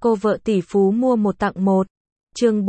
Cô vợ tỷ phú mua một tặng một. Chương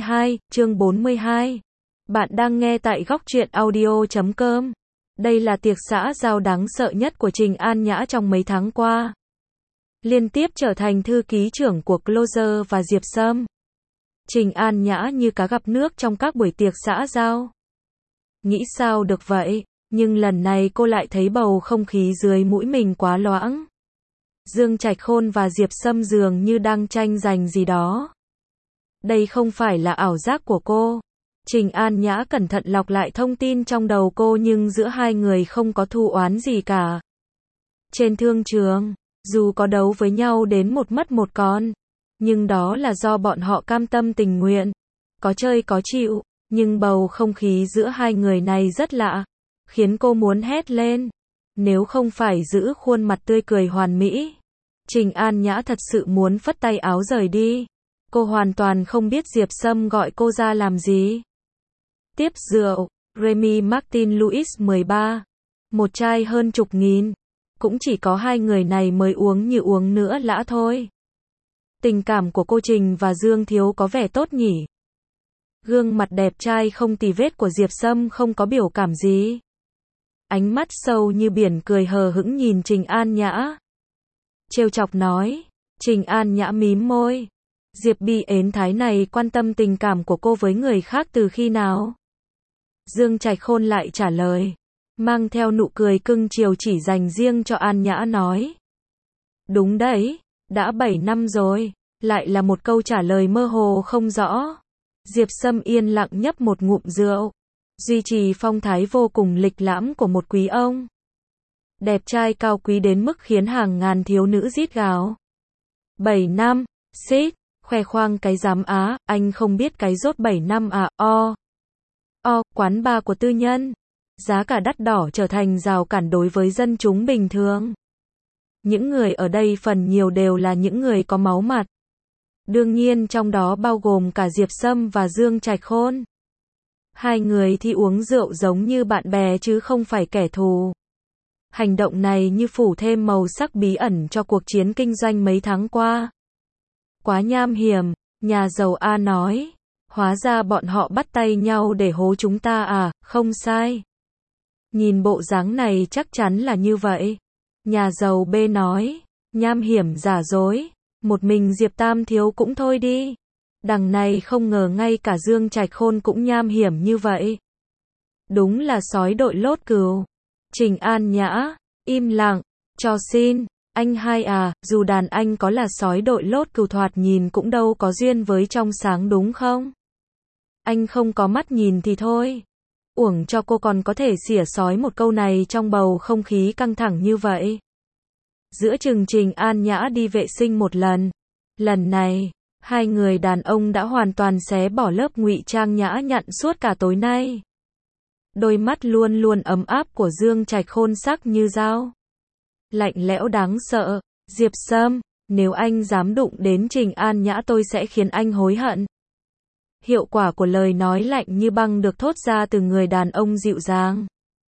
42. Bạn đang nghe tại góc truyện audio.com. Đây là tiệc xã giao đáng sợ nhất của Trình An Nhã trong mấy tháng qua. Liên tiếp trở thành thư ký trưởng của Closer và Diệp Sâm. Trình An Nhã như cá gặp nước trong các buổi tiệc xã giao. Nghĩ sao được vậy, nhưng lần này cô lại thấy bầu không khí dưới mũi mình quá loãng. Dương Trạch Khôn và Diệp Sâm dường như đang tranh giành gì đó. Đây không phải là ảo giác của cô. Trình An Nhã cẩn thận lọc lại thông tin trong đầu cô, nhưng giữa hai người không có thù oán gì cả. Trên thương trường, dù có đấu với nhau đến một mất một con, nhưng đó là do bọn họ cam tâm tình nguyện. Có chơi có chịu, nhưng bầu không khí giữa hai người này rất lạ, khiến cô muốn hét lên. Nếu không phải giữ khuôn mặt tươi cười hoàn mỹ, Trình An Nhã thật sự muốn phất tay áo rời đi. Cô hoàn toàn không biết Diệp Sâm gọi cô ra làm gì. Tiếp rượu, Remy Martin Louis 13. Một chai hơn chục nghìn. Cũng chỉ có hai người này mới uống như uống nữa lã thôi. Tình cảm của cô Trình và Dương Thiếu có vẻ tốt nhỉ. Gương mặt đẹp trai không tì vết của Diệp Sâm không có biểu cảm gì. Ánh mắt sâu như biển cười hờ hững nhìn Trình An Nhã. Trêu chọc nói. Trình An Nhã mím môi. Diệp Bi ến thái này quan tâm tình cảm của cô với người khác từ khi nào? Dương Trạch Khôn lại trả lời, mang theo nụ cười cưng chiều chỉ dành riêng cho An Nhã nói. Đúng đấy, đã 7 năm rồi, lại là một câu trả lời mơ hồ không rõ. Diệp Sâm yên lặng nhấp một ngụm rượu, duy trì phong thái vô cùng lịch lãm của một quý ông. Đẹp trai cao quý đến mức khiến hàng ngàn thiếu nữ rít gào. 7 năm, xít, khoe khoang cái giám á, anh không biết cái rốt 7 năm à, quán bar của tư nhân. Giá cả đắt đỏ trở thành rào cản đối với dân chúng bình thường. Những người ở đây phần nhiều đều là những người có máu mặt. Đương nhiên trong đó bao gồm cả Diệp Sâm và Dương Trạch Khôn. Hai người thì uống rượu giống như bạn bè chứ không phải kẻ thù. Hành động này như phủ thêm màu sắc bí ẩn cho cuộc chiến kinh doanh mấy tháng qua. Quá nham hiểm, nhà giàu A nói. Hóa ra bọn họ bắt tay nhau để hố chúng ta à, không sai. Nhìn bộ dáng này chắc chắn là như vậy. Nhà giàu B nói. Nham hiểm giả dối. Một mình Diệp Tam Thiếu cũng thôi đi. Đằng này không ngờ ngay cả Dương Trạch Khôn cũng nham hiểm như vậy. Đúng là sói đội lốt cừu. Trình An Nhã, im lặng, cho xin. Anh hai à, dù đàn anh có là sói đội lốt cừu thoạt nhìn cũng đâu có duyên với trong sáng đúng không? Anh không có mắt nhìn thì thôi. Uổng cho cô còn có thể xỉa sói một câu này trong bầu không khí căng thẳng như vậy. Giữa chừng Trình An Nhã đi vệ sinh một lần. Lần này, hai người đàn ông đã hoàn toàn xé bỏ lớp ngụy trang nhã nhặn suốt cả tối nay. Đôi mắt luôn luôn ấm áp của Dương Trạch Khôn sắc như dao. Lạnh lẽo đáng sợ. Diệp Sâm, nếu anh dám đụng đến Trình An Nhã tôi sẽ khiến anh hối hận. Hiệu quả của lời nói lạnh như băng được thốt ra từ người đàn ông dịu dàng.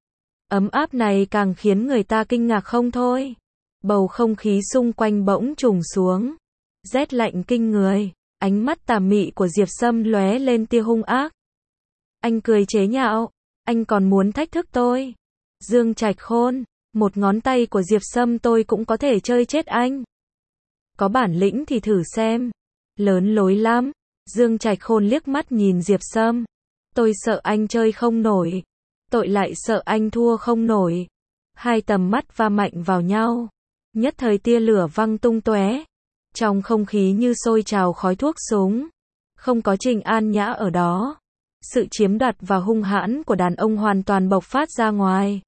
Ấm áp này càng khiến người ta kinh ngạc không thôi. Bầu không khí xung quanh bỗng trùng xuống. Rét lạnh kinh người. Ánh mắt tà mị của Diệp Sâm lóe lên tia hung ác. Anh cười chế nhạo. Anh còn muốn thách thức tôi. Dương Trạch Khôn, một ngón tay của Diệp Sâm tôi cũng có thể chơi chết anh. Có bản lĩnh thì thử xem. Lớn lối lắm. Dương Trạch Khôn liếc mắt nhìn Diệp Sâm. Tôi sợ anh chơi không nổi. Tôi lại sợ anh thua không nổi. Hai tầm mắt va mạnh vào nhau. Nhất thời tia lửa văng tung tóe. Trong không khí như sôi trào khói thuốc súng. Không có Trình An Nhã ở đó. Sự chiếm đoạt và hung hãn của đàn ông hoàn toàn bộc phát ra ngoài.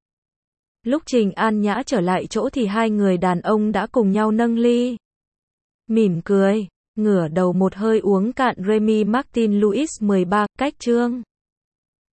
Lúc Trình An Nhã trở lại chỗ thì hai người đàn ông đã cùng nhau nâng ly. Mỉm cười, ngửa đầu một hơi uống cạn Remy Martin Louis 13, cách chương.